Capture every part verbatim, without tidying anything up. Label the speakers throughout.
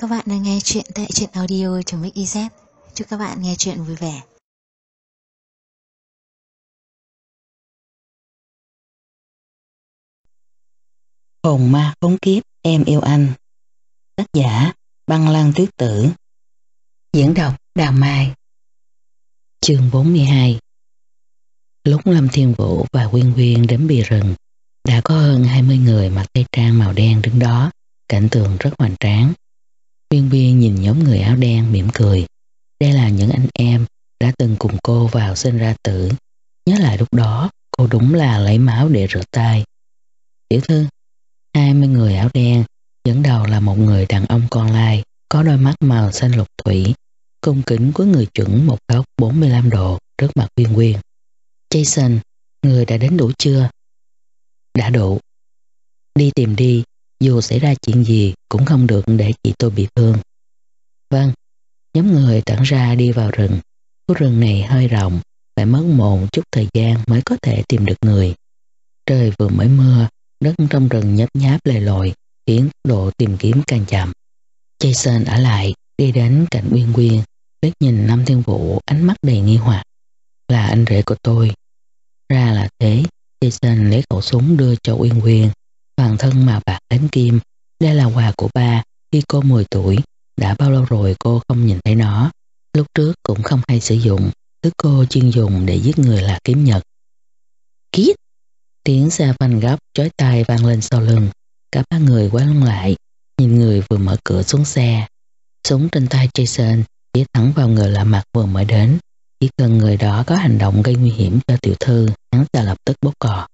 Speaker 1: Các bạn đang nghe chuyện tại truyện audio.mix.iz. Chúc các bạn nghe chuyện vui vẻ.
Speaker 2: Hồn ma khốn kiếp em yêu anh. Tác giả Băng Lăng Tuyết Tử. Diễn đọc Đào Mai. Chương bốn mươi hai. Lúc Lâm Thiên Vũ và Quyên Quyên đến bìa rừng, đã có hơn hai mươi người mặc tây trang màu đen đứng đó, cảnh tượng rất hoành tráng. Quyên Quyên nhìn nhóm người áo đen mỉm cười. Đây là những anh em đã từng cùng cô vào sinh ra tử. Nhớ lại lúc đó, cô đúng là lấy máu để rửa tay. Tiểu thư, hai mươi người áo đen, dẫn đầu là một người đàn ông con lai, có đôi mắt màu xanh lục thủy, cung kính của người chuẩn một góc bốn mươi lăm độ trước mặt Quyên Quyên. Jason, người đã đến đủ chưa? Đã đủ. Đi tìm đi, dù xảy ra chuyện gì cũng không được để chị tôi bị thương. Vâng. Nhóm người tản ra đi vào rừng. Khu rừng này hơi rộng, phải mất một chút thời gian mới có thể tìm được người. Trời vừa mới mưa, đất trong rừng nhấp nháp lầy lội, khiến độ tìm kiếm càng chậm. Jason ở lại, đi đến cạnh Quyên Quyên, liếc nhìn Lâm Thiên Vũ, ánh mắt đầy nghi hoặc. Là anh rể của tôi. Ra là thế. Jason lấy khẩu súng đưa cho Quyên Quyên. Toàn thân màu bạc ánh kim. Đây là quà của ba khi cô mười tuổi. Đã bao lâu rồi cô không nhìn thấy nó. Lúc trước cũng không hay sử dụng. Thứ cô chuyên dùng để giết người là kiếm nhật. Kiết! Tiếng xe phanh gấp chói tai vang lên sau lưng. Cả ba người quay lưng lại, nhìn người vừa mở cửa xuống xe. Súng trên tay Jason chỉ thẳng vào người lạ mặt vừa mới đến. Chỉ cần người đó có hành động gây nguy hiểm cho tiểu thư, hắn sẽ lập tức bóp cò.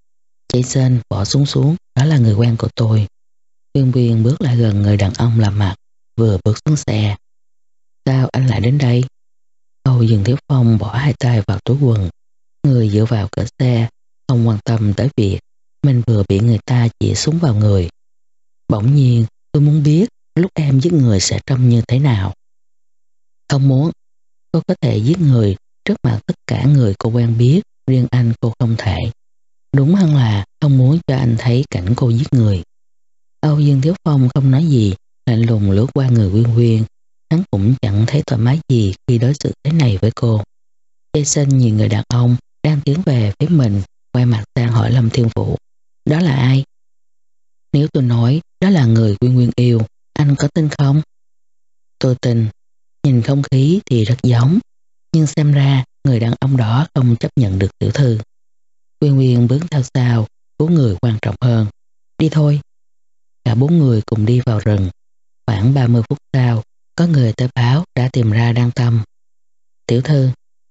Speaker 2: Jason bỏ súng xuống, đó là người quen của tôi. Quyên Quyên bước lại gần người đàn ông lạ mặt, vừa bước xuống xe. Sao anh lại đến đây? Âu Dương Thiếu Phong bỏ hai tay vào túi quần, người dựa vào cửa xe, không quan tâm tới việc mình vừa bị người ta chỉ súng vào người. Bỗng nhiên tôi muốn biết lúc em giết người sẽ trông như thế nào. Không muốn. Cô có thể giết người trước mặt tất cả người cô quen biết, riêng anh cô không thể. Đúng hơn là không muốn cho anh thấy cảnh cô giết người. Âu Dương Thiếu Phong không nói gì, lạnh lùng lướt qua người Quyên Quyên. Hắn cũng chẳng thấy thoải mái gì khi đối xử thế này với cô. Jason nhìn người đàn ông đang tiến về phía mình, quay mặt sang hỏi Lâm Thiên Vũ. Đó là ai? Nếu tôi nói đó là người Quyên Quyên yêu, anh có tin không? Tôi tin. Nhìn không khí thì rất giống, nhưng xem ra người đàn ông đó không chấp nhận được tiểu thư. Quyên Quyên bước theo sau, cứu người quan trọng hơn. Đi thôi. Cả bốn người cùng đi vào rừng. Khoảng ba mươi phút sau, có người tới báo đã tìm ra Đan Tâm. Tiểu thư.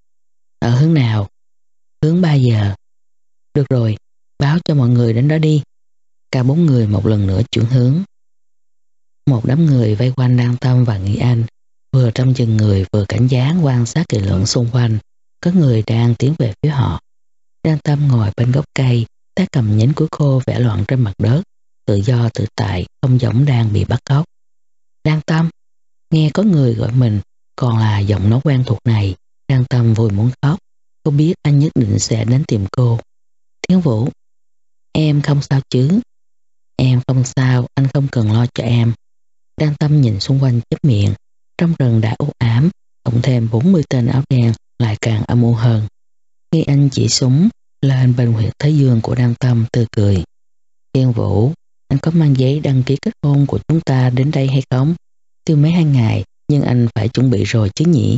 Speaker 2: Ở hướng nào? Hướng ba giờ. Được rồi, báo cho mọi người đến đó đi. Cả bốn người một lần nữa chuyển hướng. Một đám người vây quanh Đan Tâm và Nghĩ Anh, vừa trông chừng người vừa cảnh giác quan sát kỹ lưỡng xung quanh. Có người đang tiến về phía họ. Đan Tâm ngồi bên gốc cây, tay cầm nhánh củi khô vẽ loạn trên mặt đất, tự do tự tại, không giống đang bị bắt cóc. Đan Tâm, nghe có người gọi mình, còn là giọng nói quen thuộc này. Đan Tâm vui muốn khóc. Cô biết anh nhất định sẽ đến tìm cô. Thiên Vũ, em không sao chứ? Em không sao, anh không cần lo cho em. Đan Tâm nhìn xung quanh chép miệng. Trong rừng đã u ám, cộng thêm bốn mươi tên áo đen lại càng âm u hơn. Khi anh chỉ súng lên bên huyệt thái dương của Đan Tâm, tươi cười. Thiên Vũ, anh có mang giấy đăng ký kết hôn của chúng ta đến đây hay không? Tiêu mấy hai ngày, nhưng anh phải chuẩn bị rồi chứ nhỉ?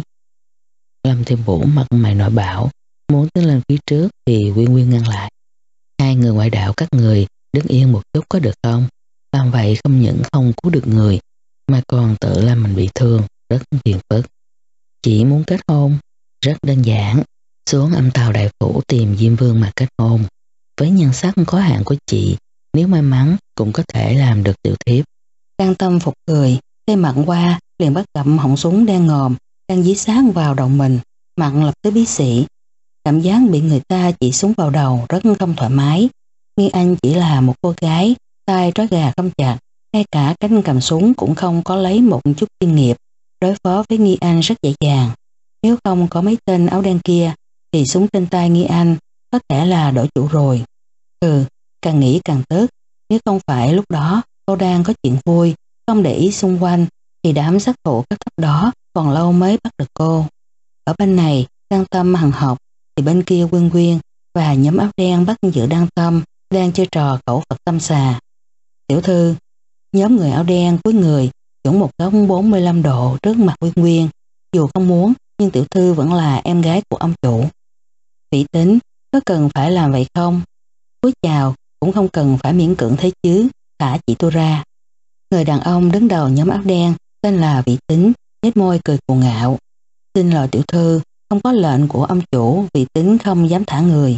Speaker 2: Lâm Thiên Vũ mặt mày nổi bão, muốn tiến lên phía trước thì Quyên Quyên ngăn lại. Hai người ngoại đạo các người đứng yên một chút có được không? Làm vậy không những không cứu được người, mà còn tự làm mình bị thương, rất phiền phức. Chỉ muốn kết hôn, rất đơn giản. Xuống Âm Tào Đại Phủ tìm Diêm Vương mà kết hôn. Với nhan sắc có hạn của chị, nếu may mắn cũng có thể làm được tiểu thiếp. Đan Tâm phục cười, tay mặn qua liền bắt gặp họng súng đen ngòm đang dí sát vào đầu mình. Mặn lập tức bí xị. Cảm giác bị người ta chỉ súng vào đầu rất không thoải mái. Nghi Anh chỉ là một cô gái, tay trói gà không chặt, ngay cả cánh cầm súng cũng không có lấy một chút chuyên nghiệp. Đối phó với Nghi Anh rất dễ dàng. Nếu không có mấy tên áo đen kia thì súng trên tay Nghi Anh có thể là đổi chủ rồi. Ừ, càng nghĩ càng tức. Nếu không phải lúc đó cô đang có chuyện vui, không để ý xung quanh, thì đám sát thủ cấp thấp đó còn lâu mới bắt được cô. Ở bên này Đăng Tâm hằng học, thì bên kia Quyên Quyên và nhóm áo đen bắt giữ Đăng Tâm đang chơi trò cẩu Phật tâm xà. Tiểu thư, nhóm người áo đen cúi người chuẩn một góc bốn mươi lăm độ trước mặt Quyên Quyên. Dù không muốn nhưng tiểu thư vẫn là em gái của ông chủ. Vĩ Tính, có cần phải làm vậy không? Cúi chào cũng không cần phải miễn cưỡng thế chứ, thả chị tôi ra. Người đàn ông đứng đầu nhóm áo đen tên là Vĩ Tính, nhếch môi cười cuồng ngạo. Xin lỗi tiểu thư, không có lệnh của ông chủ, Vĩ Tính không dám thả người.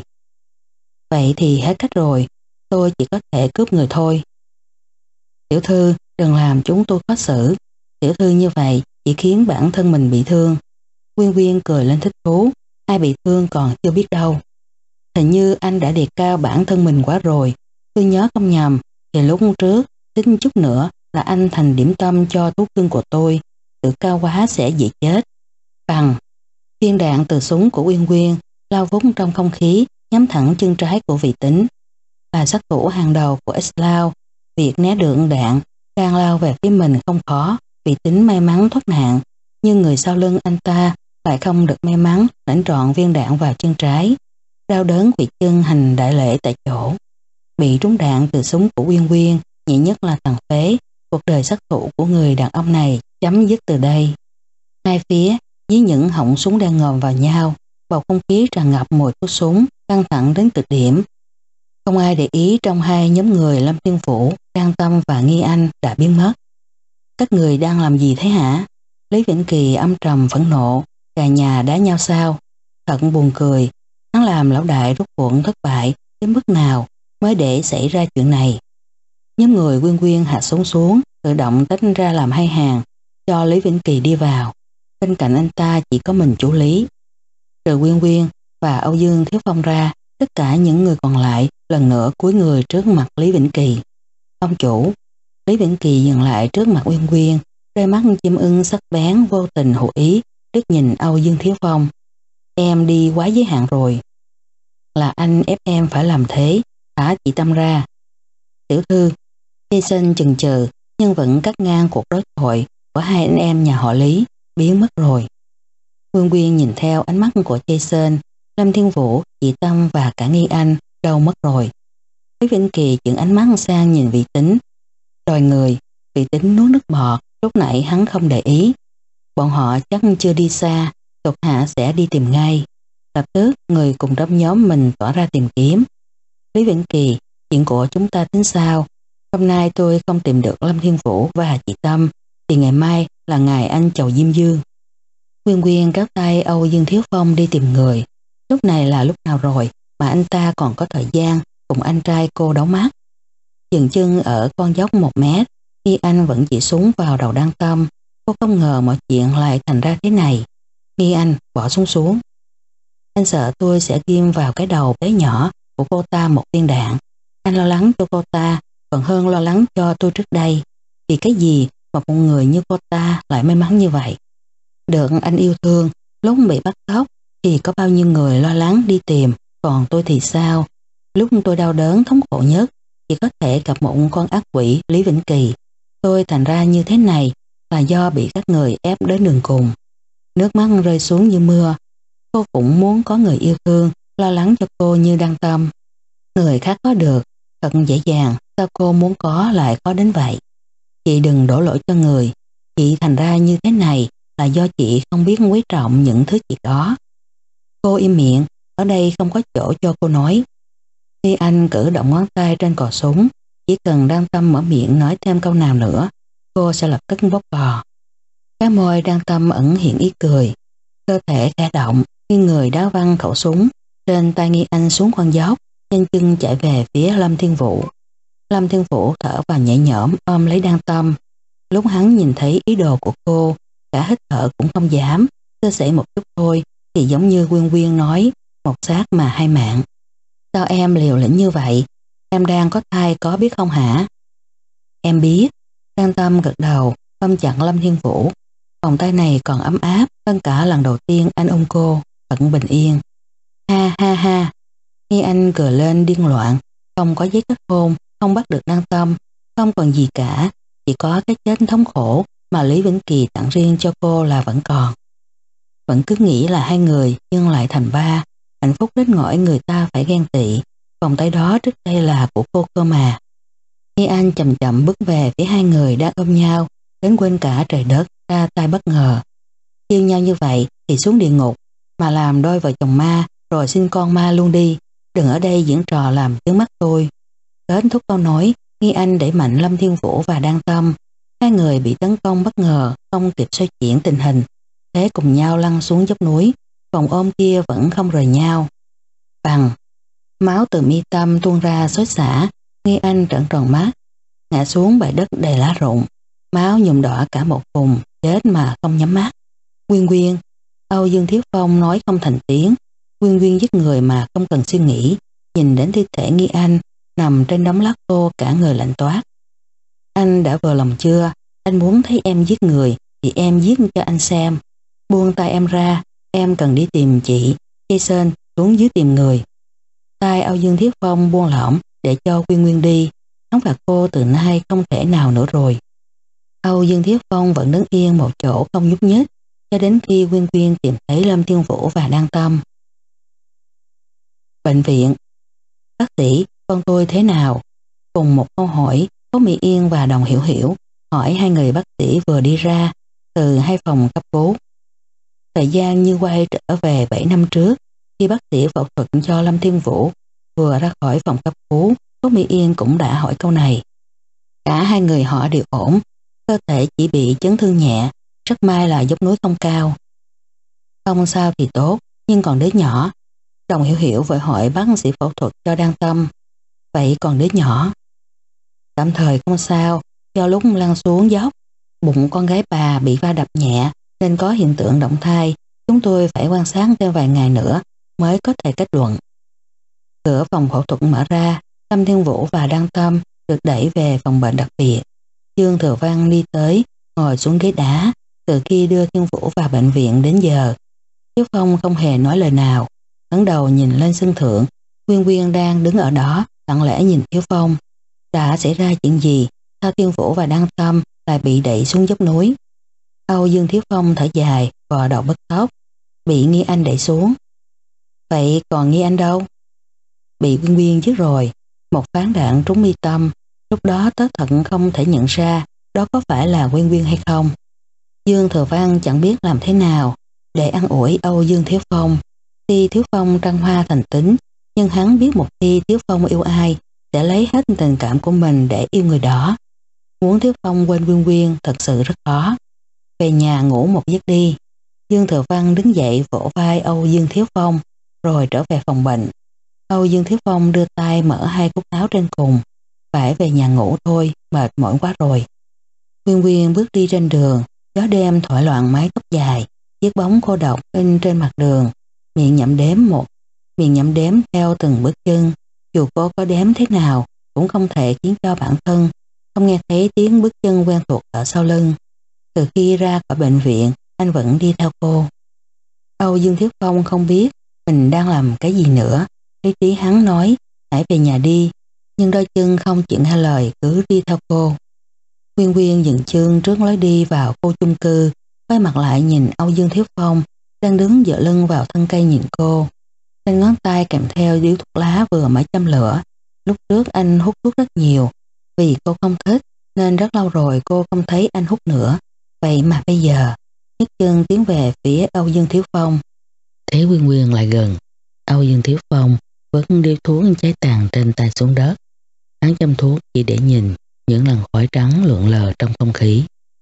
Speaker 2: Vậy thì hết cách rồi, tôi chỉ có thể cướp người thôi. Tiểu thư, đừng làm chúng tôi khó xử. Tiểu thư như vậy chỉ khiến bản thân mình bị thương. Quyên Quyên cười lên thích thú, ai bị thương còn chưa biết đâu. Hình như anh đã đề cao bản thân mình quá rồi. Tôi nhớ không nhầm thì lúc trước tính chút nữa là anh thành điểm tâm cho thú cưng của tôi. Tự cao quá sẽ dễ chết. Bằng viên đạn từ súng của Quyên Quyên lao vút trong không khí, nhắm thẳng chân trái của Vĩ Tính. Là sát thủ hàng đầu của X-Lao, việc né được đạn đang lao về phía mình không khó. Vĩ Tính may mắn thoát nạn, nhưng người sau lưng anh ta lại không được may mắn lãnh trọn viên đạn vào chân trái. Đau đớn quỵt chân hành đại lễ tại chỗ. Bị trúng đạn từ súng của Quyên Quyên, nhẹ nhất là tàn phế. Cuộc đời sát thủ của người đàn ông này chấm dứt từ đây. Hai phía với những họng súng đang ngòm vào nhau, bầu không khí tràn ngập mùi thuốc súng, căng thẳng đến cực điểm. Không ai để ý trong hai nhóm người Lâm Thiên Vũ, Đăng Tâm và Nghi Anh đã biến mất. Các người đang làm gì thế hả? Lý Vĩnh Kỳ âm trầm phẫn nộ, cả nhà đá nhau sao? Thật buồn cười, hắn làm lão đại rút cuộn thất bại đến mức nào mới để xảy ra chuyện này. Nhóm người Quyên Quyên hạ súng xuống, tự động tách ra làm hai hàng, cho Lý Vĩnh Kỳ đi vào. Bên cạnh anh ta chỉ có mình chủ Lý. Trừ Quyên Quyên và Âu Dương Thiếu Phong ra, tất cả những người còn lại lần nữa cúi người trước mặt Lý Vĩnh Kỳ. Ông chủ. Lý Vĩnh Kỳ dừng lại trước mặt Quyên Quyên, đôi mắt chim ưng sắc bén vô tình hữu ý liếc nhìn Âu Dương Thiếu Phong. Em đi quá giới hạn rồi. Là anh ép em phải làm thế, thả chị Tâm ra. Tiểu thư. Jason chần chừ nhưng vẫn cắt ngang cuộc đối thoại của hai anh em nhà họ Lý, biến mất rồi. Quyên Quyên nhìn theo ánh mắt của Jason, Lâm Thiên Vũ, chị Tâm và cả Nghi Anh đâu mất rồi. Lý Vĩnh Kỳ chuyển ánh mắt sang nhìn Vĩ Tính. Đòi người, Vĩ Tính nuốt nước bọt, lúc nãy hắn không để ý. Bọn họ chắc chưa đi xa, thuộc hạ sẽ đi tìm ngay. Lập tức người cùng trong nhóm mình tỏa ra tìm kiếm. Lý Vĩnh Kỳ, chuyện của chúng ta tính sao? Hôm nay tôi không tìm được Lâm Thiên Vũ và chị Tâm, thì ngày mai là ngày anh chầu Diêm Dương. Quyên Quyên kéo tay Âu Dương Thiếu Phong đi tìm người. Lúc này là lúc nào rồi mà anh ta còn có thời gian cùng anh trai cô đấu mắt. Dừng chân ở con dốc một mét, khi anh vẫn chỉ súng vào đầu Đăng Tâm. Cô không ngờ mọi chuyện lại thành ra thế này. Nghi Anh bỏ súng xuống. Anh sợ tôi sẽ ghim vào cái đầu bé nhỏ của cô ta một viên đạn. Anh lo lắng cho cô ta còn hơn lo lắng cho tôi trước đây. Vì cái gì mà một người như cô ta lại may mắn như vậy? Được anh yêu thương, lúc bị bắt cóc thì có bao nhiêu người lo lắng đi tìm, còn tôi thì sao? Lúc tôi đau đớn thống khổ nhất chỉ có thể gặp một con ác quỷ Lý Vĩnh Kỳ. Tôi thành ra như thế này là do bị các người ép đến đường cùng. Nước mắt rơi xuống như mưa. Cô cũng muốn có người yêu thương, lo lắng cho cô như Đăng Tâm. Người khác có được, thật dễ dàng, sao cô muốn có lại có đến vậy? Chị đừng đổ lỗi cho người. Chị thành ra như thế này là do chị không biết quý trọng những thứ chị có. Cô im miệng, ở đây không có chỗ cho cô nói. Khi anh cử động ngón tay trên cò súng, chỉ cần Đăng Tâm mở miệng nói thêm câu nào nữa, cô sẽ lập tức bóp cò. Cái môi Đăng Tâm ẩn hiện ý cười, cơ thể khẽ động, khi người đá văng khẩu súng trên tay Nghi Anh xuống con dốc, nhanh chân chạy về phía Lâm Thiên Vũ. Lâm Thiên Vũ thở vào nhẹ nhõm ôm lấy Đăng Tâm. Lúc hắn nhìn thấy ý đồ của cô, cả hít thở cũng không dám, sơ sẩy một chút thôi thì giống như Quyên Quyên nói, một xác mà hai mạng. Sao em liều lĩnh như vậy? Em đang có thai có biết không hả? Em biết. Đăng Tâm gật đầu, ôm chặt Lâm Thiên Vũ. Vòng tay này còn ấm áp hơn cả lần đầu tiên anh ôm cô, vẫn bình yên. Ha ha ha. Nghi Anh cười lên điên loạn, không có giấy kết hôn, không bắt được Đăng Tâm, không còn gì cả, chỉ có cái chết thống khổ mà Lý Vĩnh Kỳ tặng riêng cho cô là vẫn còn. Vẫn cứ nghĩ là hai người nhưng lại thành ba, hạnh phúc đến nỗi người ta phải ghen tị. Vòng tay đó trước đây là của cô cơ mà. Nghi Anh chậm chậm bước về phía hai người đang ôm nhau, đến quên cả trời đất, ra tay bất ngờ. Yêu nhau như vậy thì xuống địa ngục, mà làm đôi vợ chồng ma rồi sinh con ma luôn đi, đừng ở đây diễn trò làm chướng mắt tôi. Kết thúc câu nói, Nghi Anh đẩy mạnh Lâm Thiên Vũ và Đan Tâm. Hai người bị tấn công bất ngờ, không kịp xoay chuyển tình hình, thế cùng nhau lăn xuống dốc núi, vòng ôm kia vẫn không rời nhau. Bằng, máu từ mi tâm tuôn ra xối xả, Nghi Anh trợn tròn mắt, ngã xuống bãi đất đầy lá rụng, máu nhuộm đỏ cả một vùng, chết mà không nhắm mắt. Quyên Quyên, Âu Dương Thiếu Phong nói không thành tiếng. Quyên Quyên giết người mà không cần suy nghĩ, nhìn đến thi thể Nghi Anh nằm trên đống lát khô cả người lạnh toát. Anh đã vừa lòng chưa? Anh muốn thấy em giết người thì em giết cho anh xem. Buông tay em ra, em cần đi tìm chị. Jason xuống dưới tìm người. Tay Âu Dương Thiếu Phong buông lỏng để cho Quyên Quyên đi. Hắn và cô từ nay không thể nào nữa rồi. Âu Dương Thiếu Phong vẫn đứng yên một chỗ không nhúc nhích cho đến khi Quyên Quyên tìm thấy Lâm Thiên Vũ và Đan Tâm. Bệnh viện. Bác sĩ, con tôi thế nào? Cùng một câu hỏi, Cố Mỹ Yên và Đồng Hiểu Hiểu hỏi hai người bác sĩ vừa đi ra từ hai phòng cấp cứu. Thời gian như quay trở về bảy năm trước, khi bác sĩ phẫu thuật cho Lâm Thiên Vũ vừa ra khỏi phòng cấp cứu, Cố Mỹ Yên cũng đã hỏi câu này. Cả hai người họ đều ổn, cơ thể chỉ bị chấn thương nhẹ, rất may là dốc núi không cao. Không sao thì tốt, nhưng còn đứa nhỏ. Đồng Hiểu Hiểu vội hỏi bác sĩ phẫu thuật cho Đan Tâm. Vậy còn đứa nhỏ? Tạm thời không sao, do lúc lăn xuống dốc, bụng con gái bà bị va đập nhẹ nên có hiện tượng động thai. Chúng tôi phải quan sát thêm vài ngày nữa mới có thể kết luận. Cửa phòng phẫu thuật mở ra, Lâm Thiên Vũ và Đan Tâm được đẩy về phòng bệnh đặc biệt. Dương Thừa Văn đi tới, ngồi xuống ghế đá. Từ khi đưa Thiên Vũ vào bệnh viện đến giờ, Thiếu Phong không hề nói lời nào, ngẩng đầu nhìn lên sân thượng. Quyên Quyên đang đứng ở đó, lặng lẽ nhìn Thiếu Phong. Đã xảy ra chuyện gì? Sao Thiên Vũ và Đan Tâm lại bị đẩy xuống dốc núi? Âu Dương Thiếu Phong thở dài, vò đầu bứt tóc. Bị Nghi Anh đẩy xuống. Vậy còn Nghi Anh đâu? Bị Quyên Quyên giết rồi. Một phát đạn trúng mi tâm. Lúc đó tất thận không thể nhận ra đó có phải là Quyên Quyên hay không. Dương Thừa Văn chẳng biết làm thế nào để an ủi Âu Dương Thiếu Phong. Khi Thiếu Phong trăng hoa thành tính, nhưng hắn biết một khi Thiếu Phong yêu ai sẽ lấy hết tình cảm của mình để yêu người đó. Muốn Thiếu Phong quên Quyên Quyên thật sự rất khó. Về nhà ngủ một giấc đi. Dương Thừa Văn đứng dậy vỗ vai Âu Dương Thiếu Phong rồi trở về phòng bệnh. Âu Dương Thiếu Phong đưa tay mở hai cúc áo trên cùng. Phải về nhà ngủ thôi, mệt mỏi quá rồi. Quyên Quyên bước đi trên đường, gió đêm thổi loạn mái tóc dài, chiếc bóng cô độc in trên mặt đường, miệng nhẩm đếm một, miệng nhẩm đếm theo từng bước chân. Dù cô có đếm thế nào cũng không thể khiến cho bản thân không nghe thấy tiếng bước chân quen thuộc ở sau lưng. Từ khi ra khỏi bệnh viện, anh vẫn đi theo cô. Âu Dương Thiếu Phong không biết mình đang làm cái gì nữa. Lý trí hắn nói hãy về nhà đi, nhưng đôi chân không chịu nghe lời cứ đi theo cô. Quyên Quyên dừng chân trước lối đi vào khu chung cư, quay mặt lại nhìn Âu Dương Thiếu Phong đang đứng dựa lưng vào thân cây nhìn cô. Trên ngón tay kèm theo điếu thuốc lá vừa mới châm lửa. Lúc trước anh hút thuốc rất nhiều, vì cô không thích nên rất lâu rồi cô không thấy anh hút nữa. Vậy mà bây giờ nhấc chân tiến về phía Âu Dương Thiếu Phong.
Speaker 3: Thấy Quyên Quyên lại gần, Âu Dương Thiếu Phong vứt điếu thuốc cháy tàn trên tay xuống đất. Hắn châm thuốc chỉ để nhìn những làn khói trắng lượn lờ trong không khí.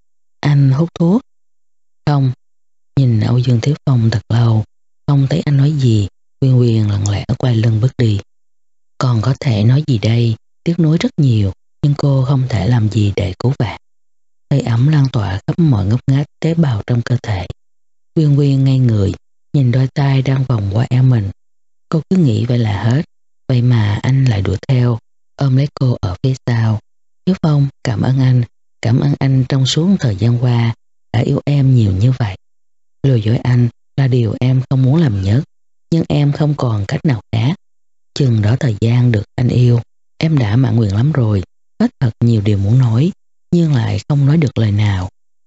Speaker 3: Anh hút thuốc? Không. Nhìn Âu Dương Thiếu Phong thật lâu, không thấy anh nói gì. Quyên Quyên lặng lẽ quay lưng bước đi. Còn có thể nói gì đây? Tiếc nuối rất nhiều, nhưng cô không thể làm gì để cứu vãn. Hơi ấm lan tỏa khắp mọi ngóc ngách tế bào trong cơ thể. Quyên Quyên ngây người, nhìn đôi tay đang vòng qua eo mình. Cô cứ nghĩ vậy là hết, vậy mà anh lại đuổi theo, ôm lấy cô ở phía sau. Thiếu Phong, cảm ơn anh, cảm ơn anh trong suốt thời gian qua đã yêu em nhiều như vậy. Lừa dối anh là điều em không muốn làm nhất, nhưng em không còn cách nào khác. Chừng đó thời gian được anh yêu, em đã mãn nguyện lắm rồi, hết thật nhiều điều muốn nói, nhưng lại không nói được lời nào.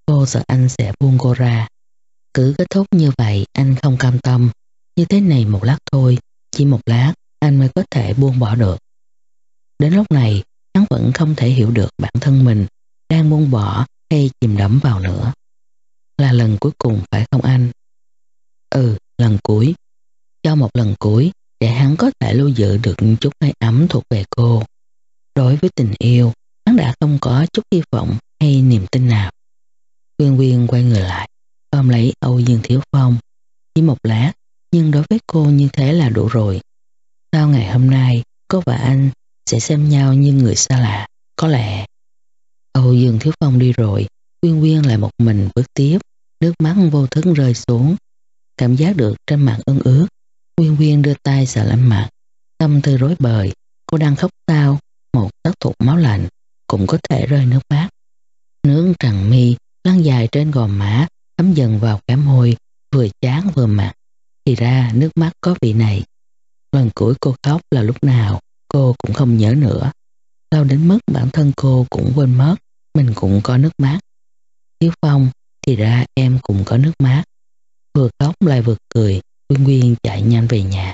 Speaker 3: Cô sợ anh sẽ buông cô ra. Cứ kết thúc như vậy anh không cam tâm. Như thế này một lát thôi, chỉ một lát anh mới có thể buông bỏ được. Đến lúc này hắn vẫn không thể hiểu được bản thân mình đang buông bỏ hay chìm đắm vào nữa. Là lần cuối cùng phải không anh? Ừ, lần cuối. Cho một lần cuối để hắn có thể lưu giữ được chút hơi ấm thuộc về cô. Đối với tình yêu, hắn đã không có chút hy vọng hay niềm tin nào. Quyên Quyên quay người lại, ôm lấy Âu Dương Thiếu Phong. Chỉ một lát, nhưng đối với cô như thế là đủ rồi. Sau ngày hôm nay, cô và anh sẽ xem nhau như người xa lạ, có lẽ. Âu Dương Thiếu Phong đi rồi, Quyên Quyên lại một mình bước tiếp, nước mắt vô thức rơi xuống. Cảm giác được trên mặt ươn ướt, Quyên Quyên đưa tay sờ lên mặt, tâm tư rối bời. Cô đang khóc sao? Một tác thuộc máu lạnh cũng có thể rơi nước mắt. Nước tràn mi lăn dài trên gò má, thấm dần vào cả môi, vừa chán vừa mặn. Thì ra nước mắt có vị này. Lần cuối cô khóc là lúc nào cô cũng không nhớ nữa. Lâu đến mức bản thân cô cũng quên mất mình cũng có nước mắt. Thiếu Phong, thì ra em cũng có nước mắt. Vừa khóc lại vừa cười, Quyên Quyên chạy nhanh về nhà.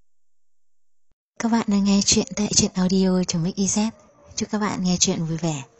Speaker 1: Các bạn đang nghe chuyện tại truyện audio.mixyz. Chúc các bạn nghe chuyện vui vẻ.